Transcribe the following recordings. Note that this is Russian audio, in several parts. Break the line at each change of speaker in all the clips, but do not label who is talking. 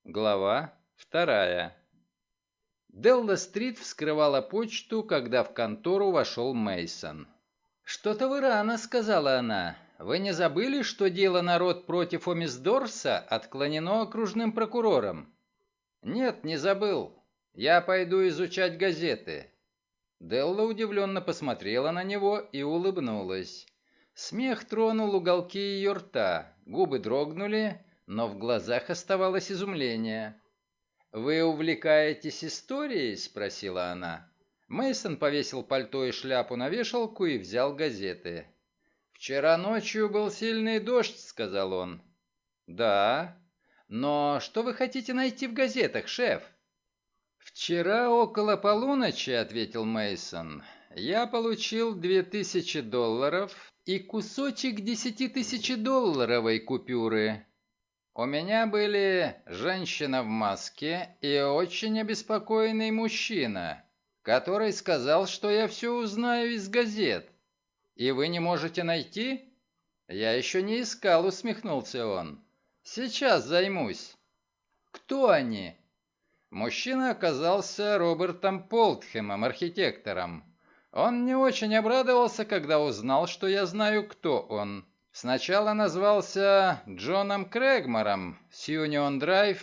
Глава вторая. Делла-стрит вскрывала почту, когда в контору вошел Мейсон. «Что-то вы рано», — сказала она. «Вы не забыли, что дело «Народ против Омисдорса» отклонено окружным прокурором?» «Нет, не забыл. Я пойду изучать газеты». Делла удивленно посмотрела на него и улыбнулась. Смех тронул уголки ее рта, губы дрогнули, но в глазах оставалось изумление. «Вы увлекаетесь историей?» — спросила она. Мейсон повесил пальто и шляпу на вешалку и взял газеты. «Вчера ночью был сильный дождь», — сказал он. «Да. Но что вы хотите найти в газетах, шеф?» «Вчера около полуночи», — ответил Мейсон, — «я получил $2000 и кусочек 10 000-долларовой купюры. У меня были женщина в маске и очень обеспокоенный мужчина, который сказал, что я все узнаю из газет. И вы не можете найти?» «Я еще не искал», — усмехнулся он. «Сейчас займусь». «Кто они?» Мужчина оказался Робертом Полтхэмом, архитектором. Он не очень обрадовался, когда узнал, что я знаю, кто он. Сначала назвался Джоном Крэгмором с Юнион Драйв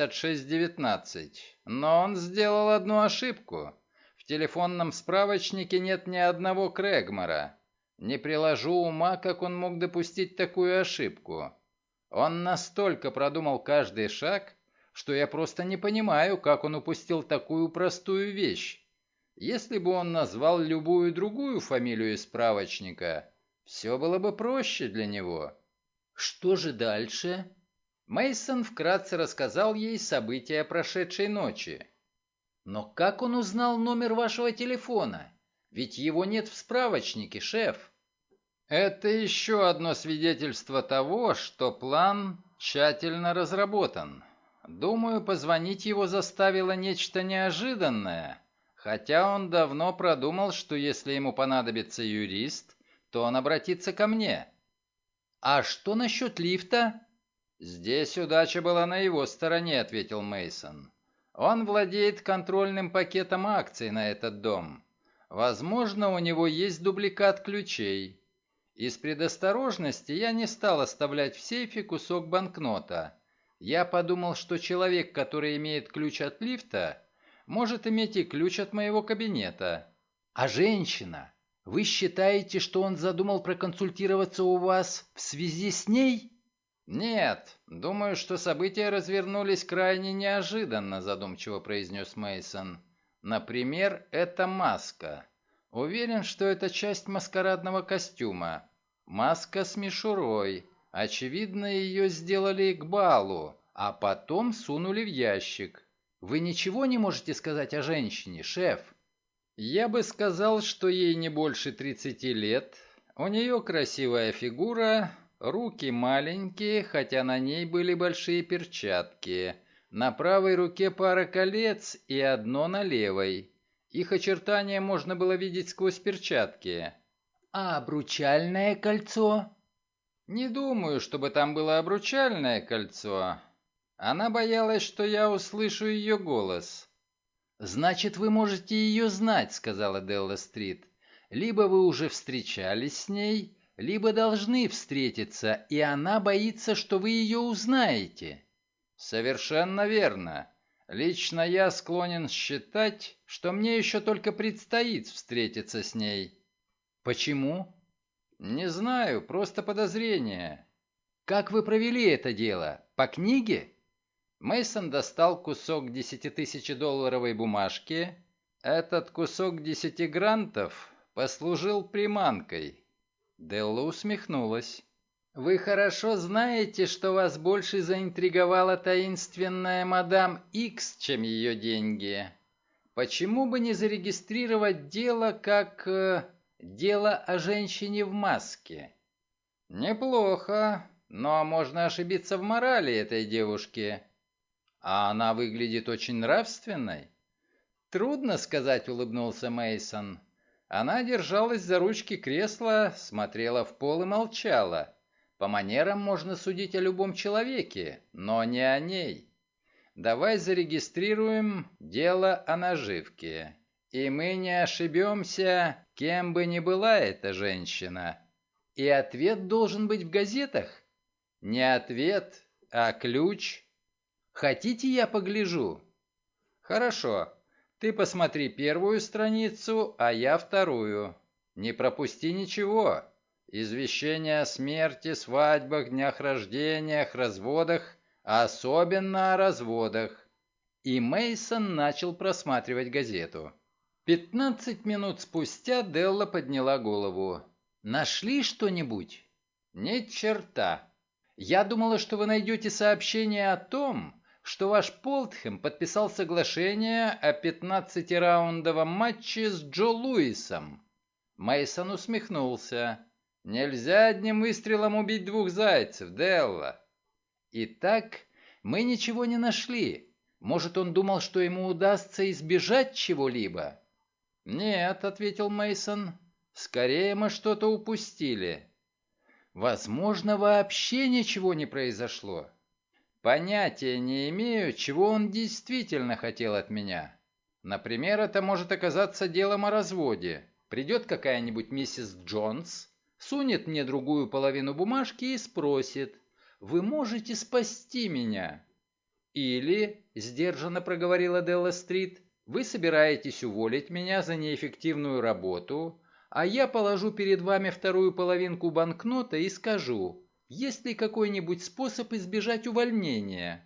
5619, но он сделал одну ошибку. В телефонном справочнике нет ни одного Крэгмора. Не приложу ума, как он мог допустить такую ошибку. Он настолько продумал каждый шаг, что я просто не понимаю, как он упустил такую простую вещь. Если бы он назвал любую другую фамилию из справочника, все было бы проще для него. Что же дальше? Мейсон вкратце рассказал ей события прошедшей ночи. Но как он узнал номер вашего телефона? Ведь его нет в справочнике, шеф. Это еще одно свидетельство того, что план тщательно разработан. Думаю, позвонить его заставило нечто неожиданное, хотя он давно продумал, что если ему понадобится юрист, то он обратится ко мне. А что насчет лифта? Здесь удача была на его стороне, ответил Мейсон. Он владеет контрольным пакетом акций на этот дом. Возможно, у него есть дубликат ключей. Из предосторожности я не стал оставлять в сейфе кусок банкнота. Я подумал, что человек, который имеет ключ от лифта, может иметь и ключ от моего кабинета. А женщина? Вы считаете, что он задумал проконсультироваться у вас в связи с ней? Нет, думаю, что события развернулись крайне неожиданно, задумчиво произнес Мейсон. Например, эта маска. Уверен, что это часть маскарадного костюма. Маска с мишурой. Очевидно, ее сделали к балу, а потом сунули в ящик. Вы ничего не можете сказать о женщине, шеф? Я бы сказал, что ей не больше 30 лет. У нее красивая фигура, руки маленькие, хотя на ней были большие перчатки. На правой руке пара колец и одно на левой. Их очертания можно было видеть сквозь перчатки. А обручальное кольцо? Не думаю, чтобы там было обручальное кольцо. Она боялась, что я услышу ее голос. «Значит, вы можете ее знать», — сказала Делла Стрит. «Либо вы уже встречались с ней, либо должны встретиться, и она боится, что вы ее узнаете». «Совершенно верно. Лично я склонен считать, что мне еще только предстоит встретиться с ней». «Почему?» «Не знаю, просто подозрение». «Как вы провели это дело? По книге?» Мейсон достал кусок 10 000-долларовой бумажки. Этот кусок 10 грантов послужил приманкой. Делла усмехнулась. «Вы хорошо знаете, что вас больше заинтриговала таинственная мадам Икс, чем ее деньги. Почему бы не зарегистрировать дело как дело о женщине в маске?» «Неплохо, но можно ошибиться в морали этой девушки». «А она выглядит очень нравственной?» «Трудно сказать», — улыбнулся Мейсон. Она держалась за ручки кресла, смотрела в пол и молчала. По манерам можно судить о любом человеке, но не о ней. Давай зарегистрируем дело о наживке. И мы не ошибемся, кем бы ни была эта женщина. И ответ должен быть в газетах. Не ответ, а ключ. Хотите, я погляжу? Хорошо. Ты посмотри первую страницу, а я вторую. Не пропусти ничего. Извещения о смерти, свадьбах, днях рождениях, разводах, а особенно о разводах. И Мейсон начал просматривать газету. 15 минут спустя Делла подняла голову. «Нашли что-нибудь?» «Ни черта. Я думала, что вы найдете сообщение о том, что ваш Полтхэм подписал соглашение о 15-раундовом матче с Джо Луисом». Мейсон усмехнулся. «Нельзя одним выстрелом убить двух зайцев, Делла». «Итак, мы ничего не нашли. Может, он думал, что ему удастся избежать чего-либо?» «Нет», — ответил Мейсон. «Скорее мы что-то упустили». «Возможно, вообще ничего не произошло. Понятия не имею, чего он действительно хотел от меня. Например, это может оказаться делом о разводе. Придет какая-нибудь миссис Джонс, сунет мне другую половину бумажки и спросит: «Вы можете спасти меня?» Или, сдержанно проговорила Делла Стрит, «Вы собираетесь уволить меня за неэффективную работу, а я положу перед вами вторую половинку банкнота и скажу: есть ли какой-нибудь способ избежать увольнения?»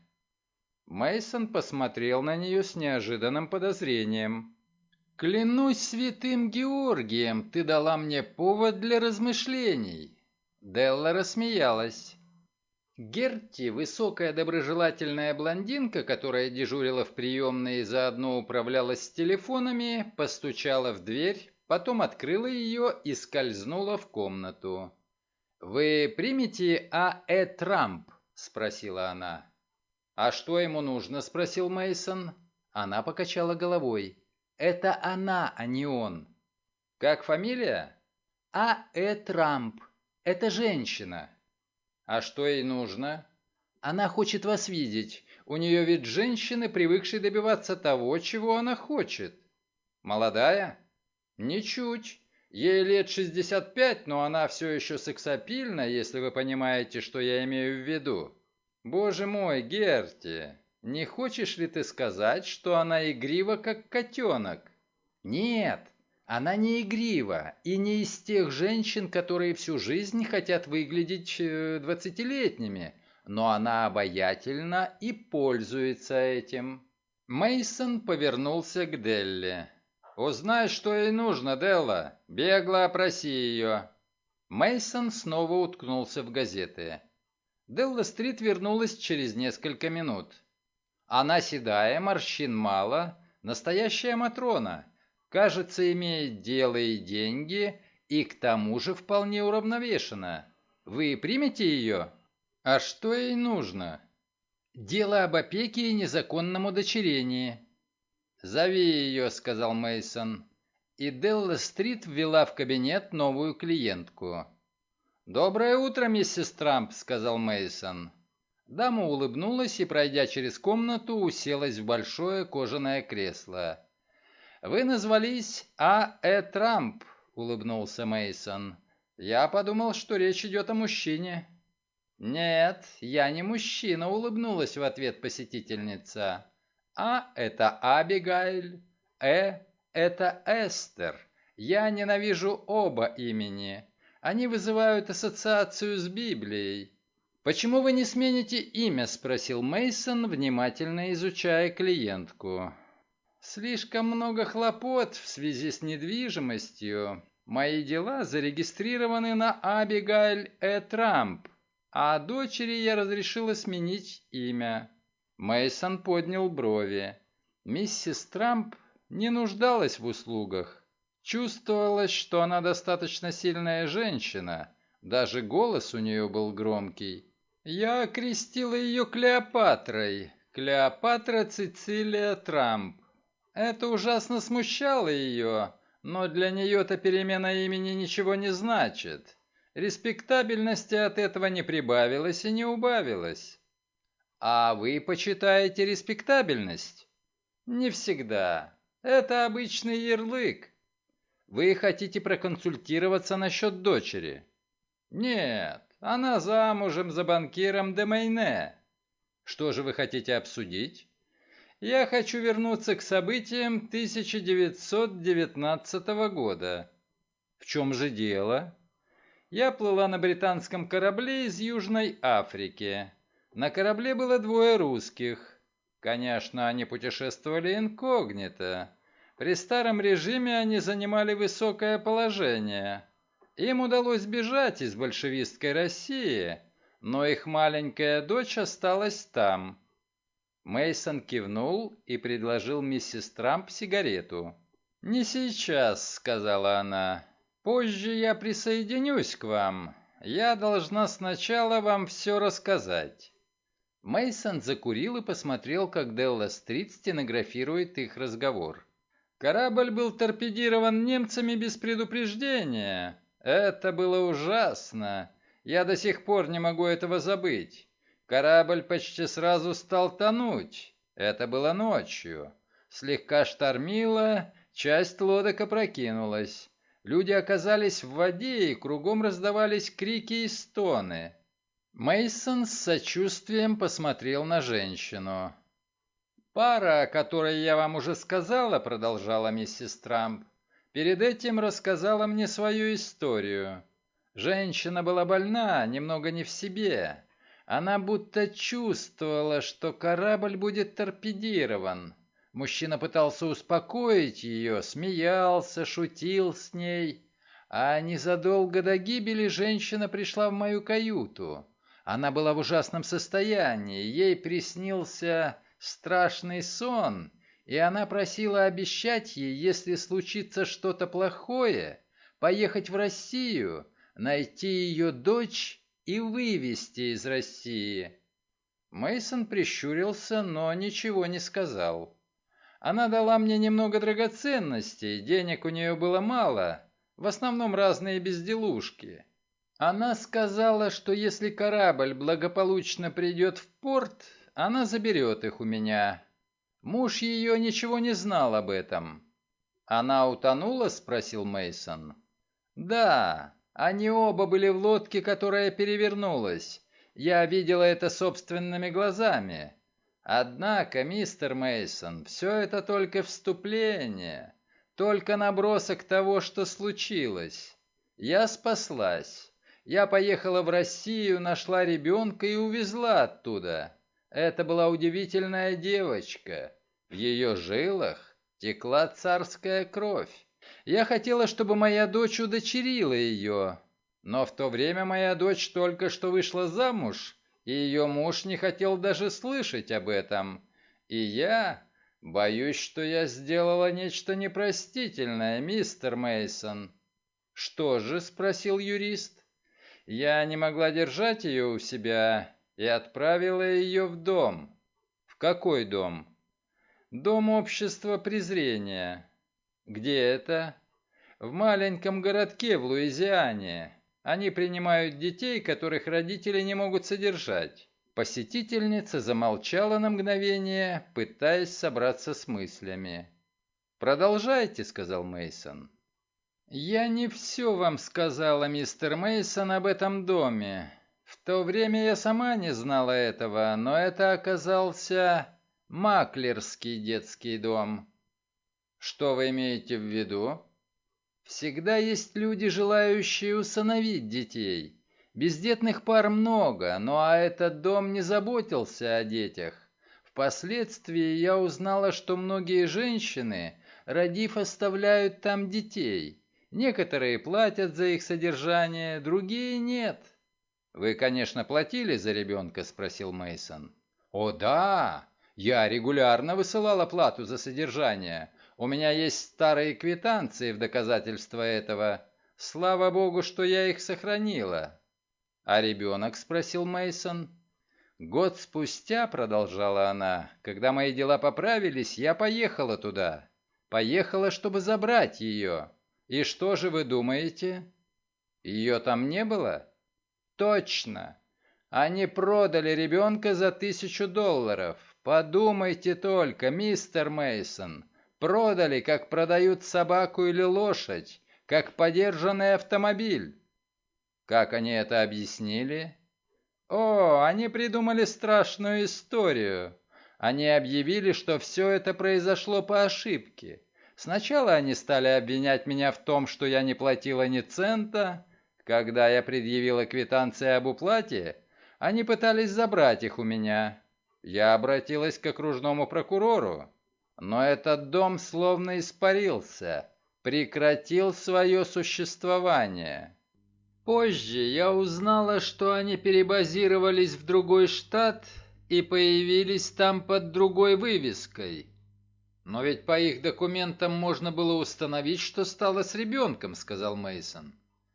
Мейсон посмотрел на нее с неожиданным подозрением. «Клянусь святым Георгием, ты дала мне повод для размышлений». Делла рассмеялась. Герти, высокая доброжелательная блондинка, которая дежурила в приемной и заодно управлялась с телефонами, постучала в дверь, потом открыла ее и скользнула в комнату. «Вы примете А.Э. Трамп?» – спросила она. «А что ему нужно?» – спросил Мейсон. Она покачала головой. «Это она, а не он». «Как фамилия?» «А.Э. Трамп. Это женщина». «А что ей нужно?» «Она хочет вас видеть. У нее ведь женщины, привыкшие добиваться того, чего она хочет». «Молодая?» «Ничуть. Ей лет 65, но она все еще сексапильна, если вы понимаете, что я имею в виду». «Боже мой, Герти, не хочешь ли ты сказать, что она игрива, как котенок?» «Нет, она не игрива и не из тех женщин, которые всю жизнь хотят выглядеть двадцатилетними, но она обаятельна и пользуется этим». Мейсон повернулся к Делле. «Узнай, что ей нужно, Делла. Бегло опроси ее». Мейсон снова уткнулся в газеты. Делла-стрит вернулась через несколько минут. Она седая, морщин мало, настоящая Матрона. Кажется, имеет дело и деньги, и к тому же вполне уравновешена. Вы примете ее? А что ей нужно? Дело об опеке и незаконном удочерении. «Зови ее», — сказал Мейсон. И Делла Стрит ввела в кабинет новую клиентку. «Доброе утро, миссис Трамп», — сказал Мейсон. Дама улыбнулась и, пройдя через комнату, уселась в большое кожаное кресло. «Вы назвались А.Э. Трамп», — улыбнулся Мейсон. «Я подумал, что речь идет о мужчине». «Нет, я не мужчина», — улыбнулась в ответ посетительница. «А» — это Абигайль, — это Эстер. Я ненавижу оба имени. Они вызывают ассоциацию с Библией». «Почему вы не смените имя?» — спросил Мейсон, внимательно изучая клиентку. «Слишком много хлопот в связи с недвижимостью. Мои дела зарегистрированы на Абигайль Трамп, а дочери я разрешила сменить имя». Мейсон поднял брови. Миссис Трамп не нуждалась в услугах. Чувствовалось, что она достаточно сильная женщина. Даже голос у нее был громкий. Я окрестила ее Клеопатрой. Клеопатра Цицилия Трамп. Это ужасно смущало ее, но для нее-то перемена имени ничего не значит. Респектабельности от этого не прибавилось и не убавилось. А вы почитаете респектабельность? Не всегда. Это обычный ярлык. Вы хотите проконсультироваться насчет дочери? Нет, она замужем за банкиром де Мейне. Что же вы хотите обсудить? Я хочу вернуться к событиям 1919 года. В чем же дело? Я плыла на британском корабле из Южной Африки. На корабле было двое русских. Конечно, они путешествовали инкогнито. При старом режиме они занимали высокое положение. Им удалось бежать из большевистской России, но их маленькая дочь осталась там. Мейсон кивнул и предложил миссис Трамп сигарету. «Не сейчас», — сказала она. «Позже я присоединюсь к вам. Я должна сначала вам все рассказать». Мейсон закурил и посмотрел, как Делла-стрит стенографирует их разговор. Корабль был торпедирован немцами без предупреждения. Это было ужасно. Я до сих пор не могу этого забыть. Корабль почти сразу стал тонуть. Это было ночью. Слегка штормило, часть лодок опрокинулась. Люди оказались в воде, и кругом раздавались крики и стоны. Мейсон с сочувствием посмотрел на женщину. «Пара, о которой я вам уже сказала», — продолжала миссис Трамп, «перед этим рассказала мне свою историю. Женщина была больна, немного не в себе. Она будто чувствовала, что корабль будет торпедирован. Мужчина пытался успокоить ее, смеялся, шутил с ней. А незадолго до гибели женщина пришла в мою каюту. Она была в ужасном состоянии, ей приснился страшный сон, и она просила обещать ей, если случится что-то плохое, поехать в Россию, найти ее дочь и вывести из России. Мейсон прищурился, но ничего не сказал. Она дала мне немного драгоценностей, денег у нее было мало, в основном разные безделушки. Она сказала, что если корабль благополучно придет в порт, она заберет их у меня. Муж ее ничего не знал об этом. Она утонула, спросил Мейсон. Да, они оба были в лодке, которая перевернулась. Я видела это собственными глазами. Однако, мистер Мейсон, все это только вступление, только набросок того, что случилось. Я спаслась. Я поехала в Россию, нашла ребенка и увезла оттуда. Это была удивительная девочка. В ее жилах текла царская кровь. Я хотела, чтобы моя дочь удочерила ее. Но в то время моя дочь только что вышла замуж, и ее муж не хотел даже слышать об этом. И я боюсь, что я сделала нечто непростительное, мистер Мейсон. «Что же?» – спросил юрист. «Я не могла держать ее у себя и отправила ее в дом». «В какой дом?» «Дом общества презрения». «Где это?» «В маленьком городке в Луизиане. Они принимают детей, которых родители не могут содержать». Посетительница замолчала на мгновение, пытаясь собраться с мыслями. «Продолжайте», — сказал Мейсон. «Я не все вам сказала, мистер Мейсон, об этом доме. В то время я сама не знала этого, но это оказался маклерский детский дом». «Что вы имеете в виду?» «Всегда есть люди, желающие усыновить детей. Бездетных пар много, но этот дом не заботился о детях. Впоследствии я узнала, что многие женщины, родив, оставляют там детей. Некоторые платят за их содержание, другие нет». «Вы, конечно, платили за ребенка?» – спросил Мейсон. «О, да! Я регулярно высылала плату за содержание. У меня есть старые квитанции в доказательство этого. Слава богу, что я их сохранила». «А ребенок?» – спросил Мейсон. «Год спустя, – продолжала она, – когда мои дела поправились, я поехала туда. Поехала, чтобы забрать ее. И что же вы думаете? Ее там не было?» «Точно. Они продали ребенка за $1000. Подумайте только, мистер Мейсон. Продали, как продают собаку или лошадь, как подержанный автомобиль. Как они это объяснили? О, они придумали страшную историю. Они объявили, что все это произошло по ошибке. Сначала они стали обвинять меня в том, что я не платила ни цента. Когда я предъявила квитанции об уплате, они пытались забрать их у меня. Я обратилась к окружному прокурору, но этот дом словно испарился, прекратил свое существование. Позже я узнала, что они перебазировались в другой штат и появились там под другой вывеской. Но ведь по их документам можно было установить, что стало с ребенком, сказал Мейсон.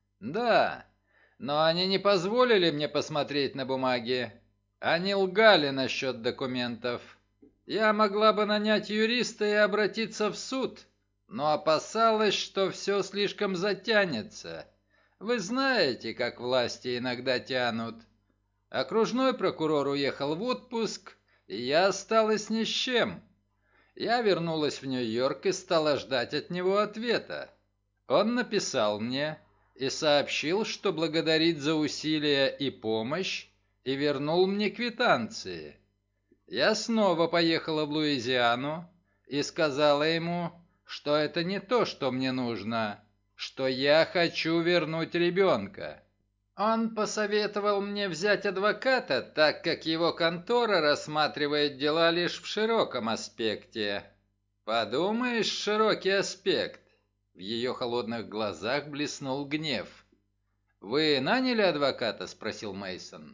Да, но они не позволили мне посмотреть на бумаги. Они лгали насчет документов. Я могла бы нанять юриста и обратиться в суд, но опасалась, что все слишком затянется. Вы знаете, как власти иногда тянут. Окружной прокурор уехал в отпуск, и я осталась ни с чем. Я вернулась в Нью-Йорк и стала ждать от него ответа. Он написал мне и сообщил, что благодарит за усилия и помощь, и вернул мне квитанции. Я снова поехала в Луизиану и сказала ему, что это не то, что мне нужно, что я хочу вернуть ребенка. Он посоветовал мне взять адвоката, так как его контора рассматривает дела лишь в широком аспекте. Подумаешь, широкий аспект. В ее холодных глазах блеснул гнев. «Вы наняли адвоката?» – спросил Мейсон.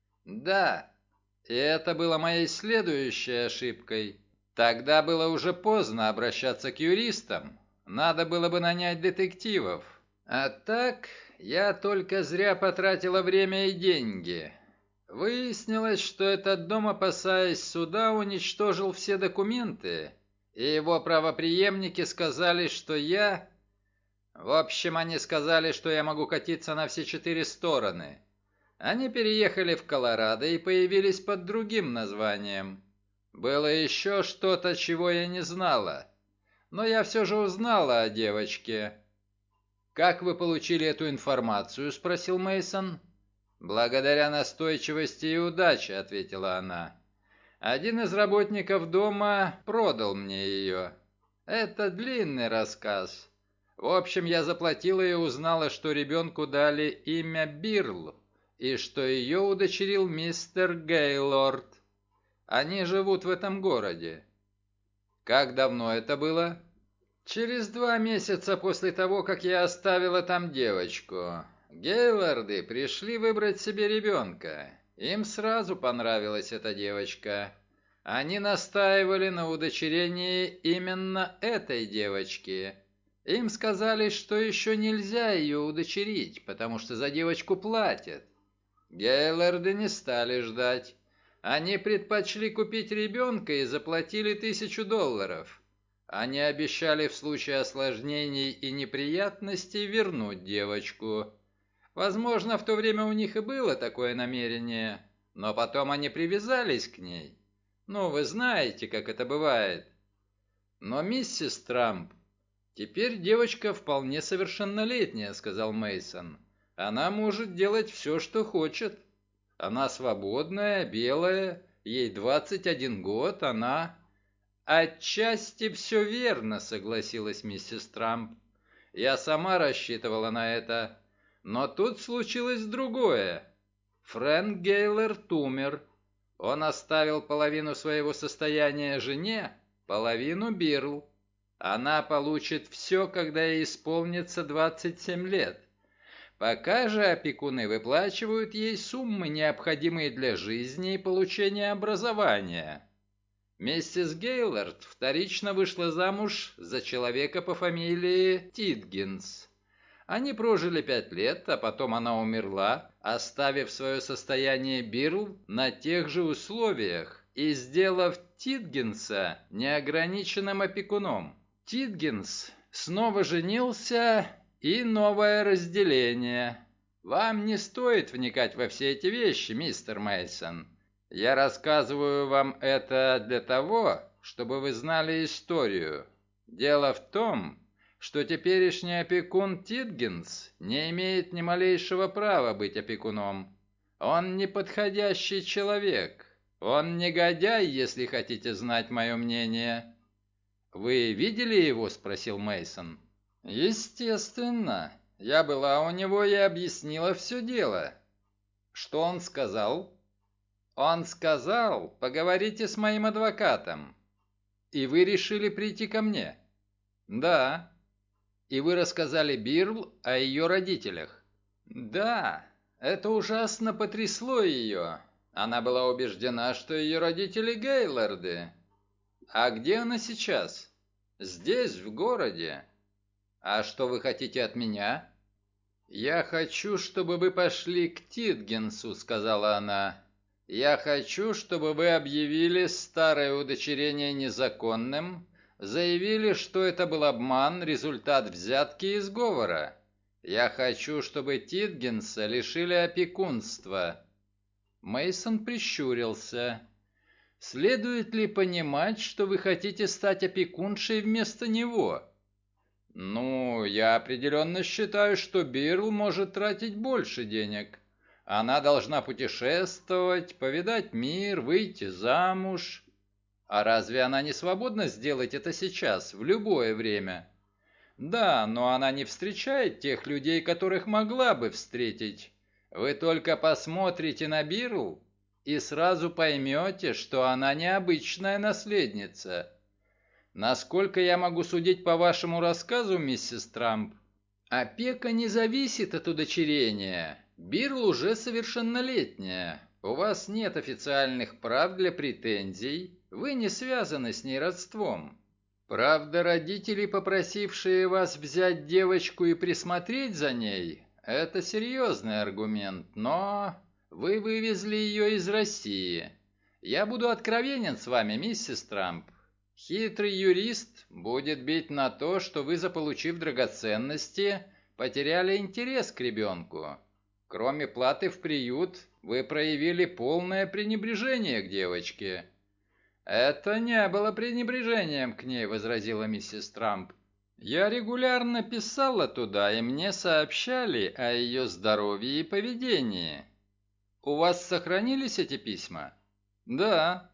«Да, и это было моей следующей ошибкой. Тогда было уже поздно обращаться к юристам. Надо было бы нанять детективов. А так я только зря потратила время и деньги. Выяснилось, что этот дом, опасаясь суда, уничтожил все документы, и его правопреемники сказали, что я... В общем, они сказали, что я могу катиться на все 4 стороны. Они переехали в Колорадо и появились под другим названием. Было еще что-то, чего я не знала. Но я все же узнала о девочке. «Как вы получили эту информацию?» – спросил Мейсон. «Благодаря настойчивости и удаче», – ответила она. «Один из работников дома продал мне ее. Это длинный рассказ. В общем, я заплатила и узнала, что ребенку дали имя Бирл, и что ее удочерил мистер Гейлорд. Они живут в этом городе». «Как давно это было?» «Через 2 месяца после того, как я оставила там девочку. Гейлорды пришли выбрать себе ребенка. Им сразу понравилась эта девочка. Они настаивали на удочерении именно этой девочки. Им сказали, что еще нельзя ее удочерить, потому что за девочку платят. Гейлорды не стали ждать. Они предпочли купить ребенка и заплатили $1000. Они обещали в случае осложнений и неприятностей вернуть девочку. Возможно, в то время у них и было такое намерение, но потом они привязались к ней. Ну, вы знаете, как это бывает. Но миссис Трамп, теперь девочка вполне совершеннолетняя, сказал Мейсон. Она может делать все, что хочет. Она свободная, белая, ей 21 год, она... «Отчасти все верно», — согласилась миссис Трамп. «Я сама рассчитывала на это. Но тут случилось другое. Фрэнк Гейлорд умер. Он оставил половину своего состояния жене, половину Бирл. Она получит все, когда ей исполнится 27 лет. Пока же опекуны выплачивают ей суммы, необходимые для жизни и получения образования». Миссис Гейлорд вторично вышла замуж за человека по фамилии Титгинс. Они прожили 5 лет, а потом она умерла, оставив свое состояние Бирл на тех же условиях и сделав Титгинса неограниченным опекуном. Титгинс снова женился, и новое разделение. Вам не стоит вникать во все эти вещи, мистер Мейсон. Я рассказываю вам это для того, чтобы вы знали историю. Дело в том, что теперешний опекун Титгенс не имеет ни малейшего права быть опекуном. Он неподходящий человек. Он негодяй, если хотите знать мое мнение. Вы видели его? Спросил Мейсон. Естественно. Я была у него и объяснила все дело. Что он сказал? Он сказал, поговорите с моим адвокатом. И вы решили прийти ко мне? Да. И вы рассказали Бирл о ее родителях? Да. Это ужасно потрясло ее. Она была убеждена, что ее родители Гейлорды. А где она сейчас? Здесь, в городе. А что вы хотите от меня? Я хочу, чтобы вы пошли к Титгенсу, сказала она. Я хочу, чтобы вы объявили старое удочерение незаконным, заявили, что это был обман, результат взятки и сговора. Я хочу, чтобы Титгенса лишили опекунства. Мейсон прищурился. Следует ли понимать, что вы хотите стать опекуншей вместо него? Ну, я определенно считаю, что Бирл может тратить больше денег. Она должна путешествовать, повидать мир, выйти замуж. А разве она не свободна сделать это сейчас, в любое время? Да, но она не встречает тех людей, которых могла бы встретить. Вы только посмотрите на Бирл и сразу поймете, что она необычная наследница. Насколько я могу судить по вашему рассказу, миссис Трамп, опека не зависит от удочерения. Бирл уже совершеннолетняя. У вас нет официальных прав для претензий. Вы не связаны с ней родством. Правда, родители, попросившие вас взять девочку и присмотреть за ней, это серьезный аргумент, но вы вывезли ее из России. Я буду откровенен с вами, миссис Трамп. Хитрый юрист будет бить на то, что вы, заполучив драгоценности, потеряли интерес к ребенку. Кроме платы в приют, вы проявили полное пренебрежение к девочке. «Это не было пренебрежением к ней», — возразила миссис Трамп. «Я регулярно писала туда, и мне сообщали о ее здоровье и поведении. У вас сохранились эти письма?» «Да».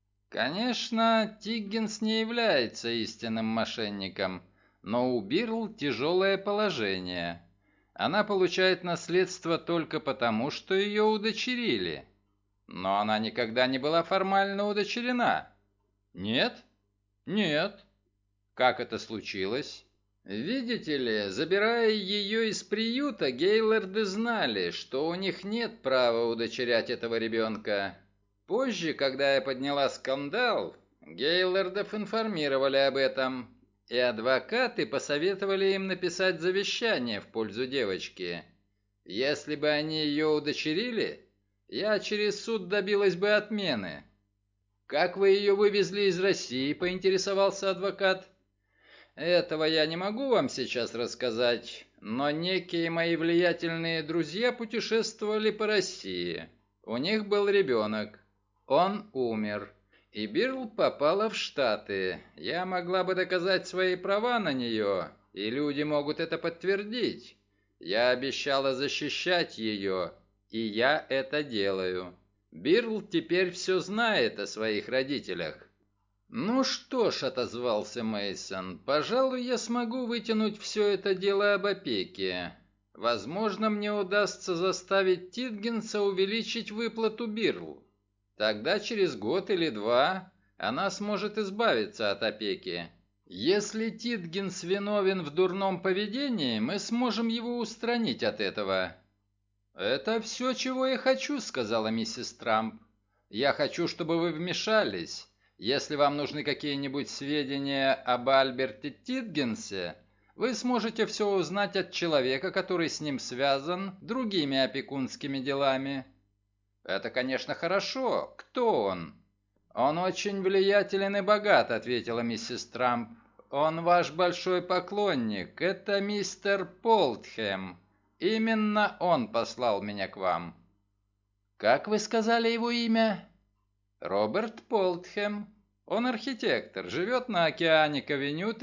Конечно, Тиггинс не является истинным мошенником, но у Бирл тяжелое положение. Она получает наследство только потому, что ее удочерили. Но она никогда не была формально удочерена. Нет? Нет. Как это случилось? Видите ли, забирая ее из приюта, Гейлорды знали, что у них нет права удочерять этого ребенка. Позже, когда я подняла скандал, Гейлордов информировали об этом, и адвокаты посоветовали им написать завещание в пользу девочки. Если бы они ее удочерили, я через суд добилась бы отмены. «Как вы ее вывезли из России?» – поинтересовался адвокат. «Этого я не могу вам сейчас рассказать, но некие мои влиятельные друзья путешествовали по России. У них был ребенок. Он умер. И Бирл попала в Штаты. Я могла бы доказать свои права на нее, и люди могут это подтвердить. Я обещала защищать ее, и я это делаю. Бирл теперь все знает о своих родителях». «Ну что ж», — отозвался Мейсон, — «пожалуй, я смогу вытянуть все это дело об опеке. Возможно, мне удастся заставить Титгенса увеличить выплату Бирл. Тогда через год или два она сможет избавиться от опеки. Если Титгенс виновен в дурном поведении, мы сможем его устранить от этого». «Это все, чего я хочу», — сказала миссис Трамп. «Я хочу, чтобы вы вмешались. Если вам нужны какие-нибудь сведения об Альберте Титгенсе, вы сможете все узнать от человека, который с ним связан другими опекунскими делами». «Это, конечно, хорошо. Кто он?» «Он очень влиятелен и богат», — ответила миссис Трамп. «Он ваш большой поклонник. Это мистер Полтхэм. Именно он послал меня к вам. Как вы сказали его имя? Роберт Полтхэм. Он архитектор, живет на Океаник-авеню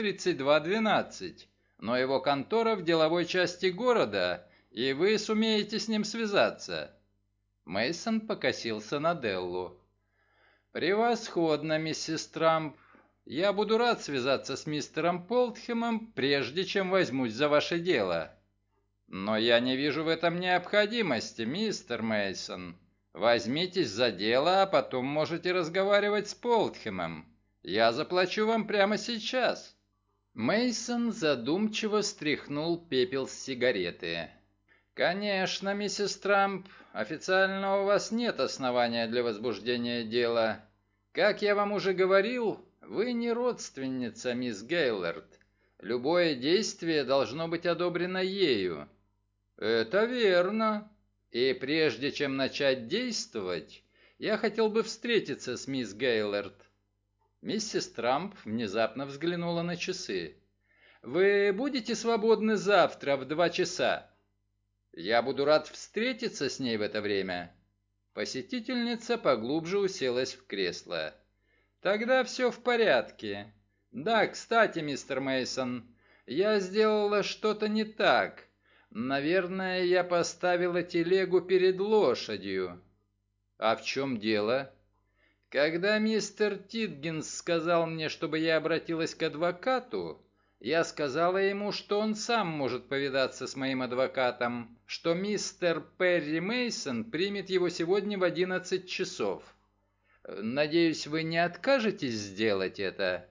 3212, но его контора в деловой части города, и вы сумеете с ним связаться. Мейсон покосился на Деллу. «Превосходно, миссис Трамп. Я буду рад связаться с мистером Полтхэмом, прежде чем возьмусь за ваше дело. Но я не вижу в этом необходимости, мистер Мейсон. Возьмитесь за дело, а потом можете разговаривать с Полтхэмом. Я заплачу вам прямо сейчас». Мейсон задумчиво стряхнул пепел с сигареты. «Конечно, миссис Трамп, официально у вас нет основания для возбуждения дела. Как я вам уже говорил, вы не родственница мисс Гейлорд. Любое действие должно быть одобрено ею». «Это верно. И прежде чем начать действовать, я хотел бы встретиться с мисс Гейлорд». Миссис Трамп внезапно взглянула на часы. «Вы будете свободны завтра в 2 часа?» «Я буду рад встретиться с ней в это время». Посетительница поглубже уселась в кресло. «Тогда все в порядке. Да, кстати, мистер Мейсон, я сделала что-то не так. Наверное, я поставила телегу перед лошадью». «А в чем дело?» «Когда мистер Титгинс сказал мне, чтобы я обратилась к адвокату, я сказала ему, что он сам может повидаться с моим адвокатом, что мистер Перри Мейсон примет его сегодня в 11 часов. Надеюсь, вы не откажетесь сделать это?»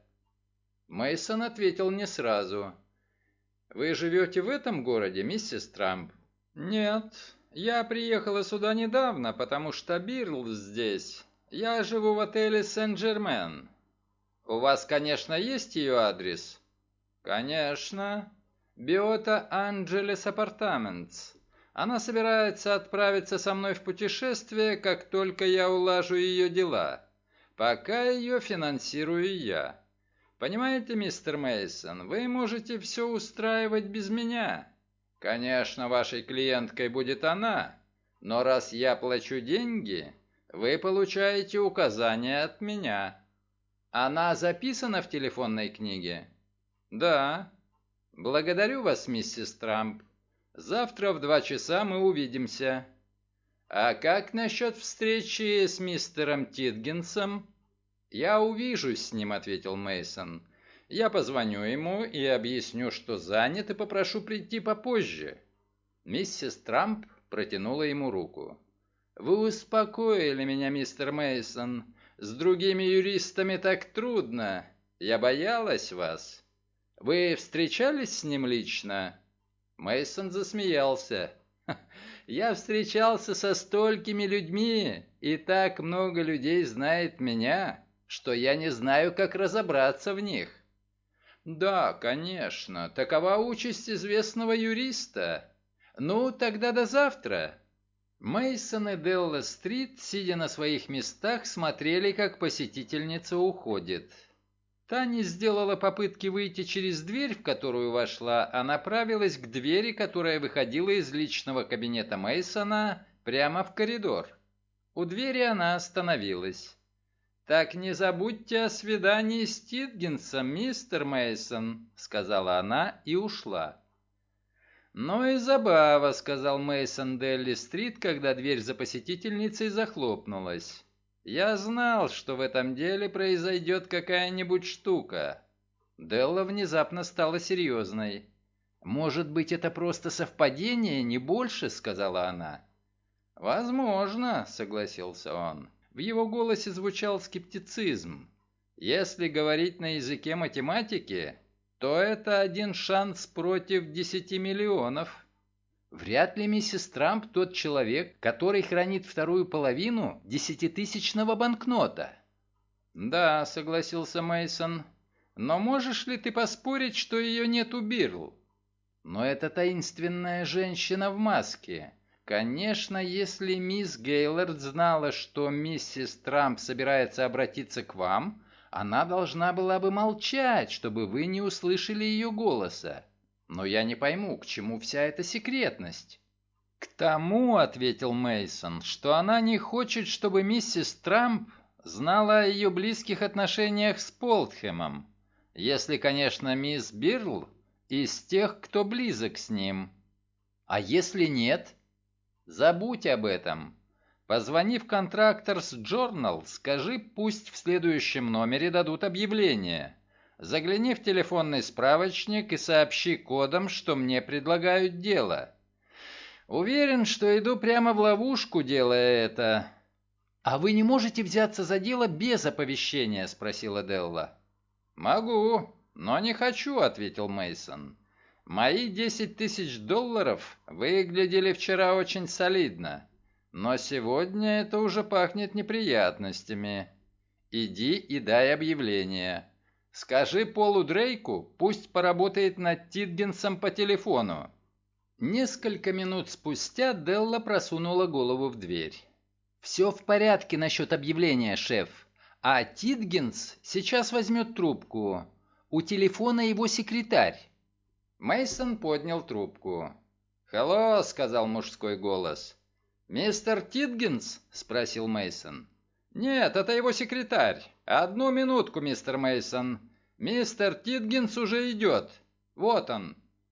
Мейсон ответил не сразу. «Вы живете в этом городе, миссис Трамп?» «Нет, я приехала сюда недавно, потому что Бирл здесь. Я живу в отеле Сен-Жермен». «У вас, конечно, есть ее адрес?» «Конечно. Биота Анджелес Апартаментс. Она собирается отправиться со мной в путешествие, как только я улажу ее дела. Пока ее финансирую я. Понимаете, мистер Мейсон, вы можете все устраивать без меня. Конечно, вашей клиенткой будет она, но раз я плачу деньги, вы получаете указания от меня». «Она записана в телефонной книге?» «Да». «Благодарю вас, миссис Трамп. Завтра в 2 часа мы увидимся». «А как насчет встречи с мистером Титгенсом?» «Я увижусь с ним», — ответил Мейсон. «Я позвоню ему и объясню, что занят, и попрошу прийти попозже». Миссис Трамп протянула ему руку. «Вы успокоили меня, мистер Мейсон. С другими юристами так трудно. Я боялась вас. Вы встречались с ним лично?» Мейсон засмеялся. «Я встречался со столькими людьми, и так много людей знает меня, что я не знаю, как разобраться в них». «Да, конечно, такова участь известного юриста. Ну, тогда до завтра». Мейсон и Делла Стрит, сидя на своих местах, смотрели, как посетительница уходит. Та не сделала попытки выйти через дверь, в которую вошла, а направилась к двери, которая выходила из личного кабинета Мейсона прямо в коридор. У двери она остановилась. «Так не забудьте о свидании с Титгенсом, мистер Мейсон», — сказала она и ушла. «Ну и забава», — сказал Мейсон Делли-стрит, когда дверь за посетительницей захлопнулась. «Я знал, что в этом деле произойдет какая-нибудь штука». Делла внезапно стала серьезной. «Может быть, это просто совпадение, не больше?» — сказала она. «Возможно», — согласился он. В его голосе звучал скептицизм. «Если говорить на языке математики, то это 1 шанс против 10 миллионов». Вряд ли миссис Трамп тот человек, который хранит вторую половину 10-тысячного банкнота. «Да», — согласился Мейсон. «Но можешь ли ты поспорить, что ее нет у Бирл?» «Но это таинственная женщина в маске. Конечно, если мисс Гейлорд знала, что миссис Трамп собирается обратиться к вам, она должна была бы молчать, чтобы вы не услышали ее голоса». Но я не пойму, к чему вся эта секретность. К тому, ответил Мейсон, что она не хочет, чтобы миссис Трамп знала о ее близких отношениях с Полтхэмом, если, конечно, мисс Бирл из тех, кто близок с ним. А если нет? Забудь об этом. Позвони в Contractors Journal, скажи, пусть в следующем номере дадут объявление. Загляни в телефонный справочник и сообщи кодом, что мне предлагают дело. Уверен, что иду прямо в ловушку, делая это. «А вы не можете взяться за дело без оповещения?» – спросила Делла. «Могу, но не хочу», – ответил Мейсон. «Мои 10 тысяч долларов выглядели вчера очень солидно, но сегодня это уже пахнет неприятностями. Иди и дай объявление. Скажи Полу Дрейку, пусть поработает над Титгенсом по телефону». Несколько минут спустя Делла просунула голову в дверь. «Все в порядке насчет объявления, шеф. А Титгенс сейчас возьмет трубку. У телефона его секретарь». Мейсон поднял трубку. «Hello», — сказал мужской голос. «Мистер Титгенс?» — спросил Мейсон. «Нет, это его секретарь. Одну минутку, мистер Мейсон. Мистер Титгенс уже идет. Вот он».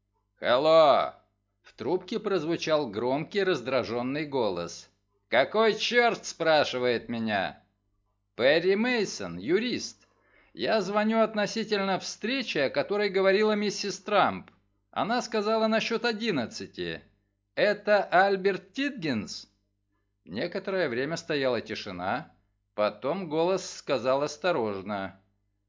«Hello». В трубке прозвучал громкий раздраженный голос. «Какой черт спрашивает меня?» «Перри Мейсон, юрист. Я звоню относительно встречи, о которой говорила миссис Трамп. Она сказала насчет 11. Это Альберт Титгенс?» Некоторое время стояла тишина. Потом голос сказал осторожно.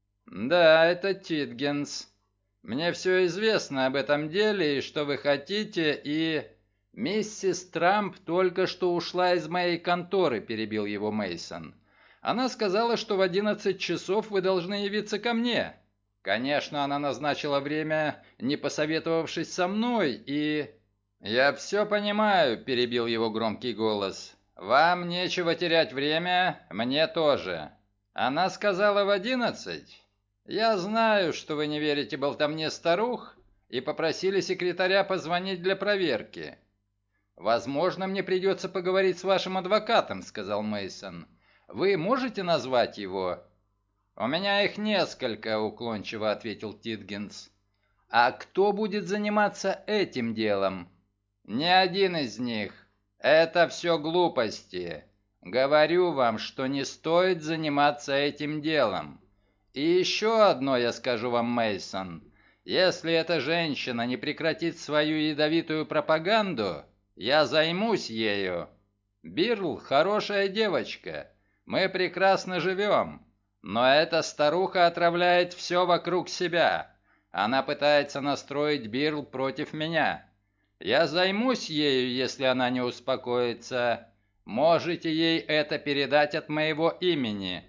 «Да, это Титгенс. Мне все известно об этом деле и что вы хотите, и...» «Миссис Трамп только что ушла из моей конторы», — перебил его Мейсон. «Она сказала, что в 11 часов вы должны явиться ко мне. Конечно, она назначила время, не посоветовавшись со мной, и...» «Я все понимаю», — перебил его громкий голос. «Вам нечего терять время, мне тоже. Она сказала в 11. Я знаю, что вы не верите болтовне старух и попросили секретаря позвонить для проверки. Возможно, мне придется поговорить с вашим адвокатом, сказал Мейсон. Вы можете назвать его? У меня их несколько, уклончиво ответил Титгенс. А кто будет заниматься этим делом? Ни один из них. Это все глупости. Говорю вам, что не стоит заниматься этим делом. И еще одно я скажу вам, Мейсон. Если эта женщина не прекратит свою ядовитую пропаганду, я займусь ею. Бирл хорошая девочка. Мы прекрасно живем. Но эта старуха отравляет все вокруг себя. Она пытается настроить Бирл против меня. Я займусь ею, если она не успокоится. Можете ей это передать от моего имени.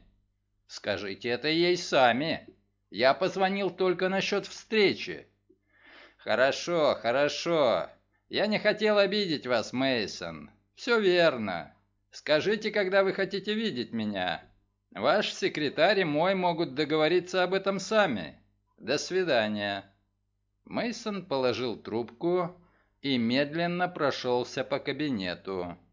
Скажите это ей сами. Я позвонил только насчет встречи. Хорошо, хорошо. Я не хотел обидеть вас, Мейсон. Все верно. Скажите, когда вы хотите видеть меня. Ваш секретарь и мой могут договориться об этом сами. До свидания. Мейсон положил трубку и медленно прошелся по кабинету.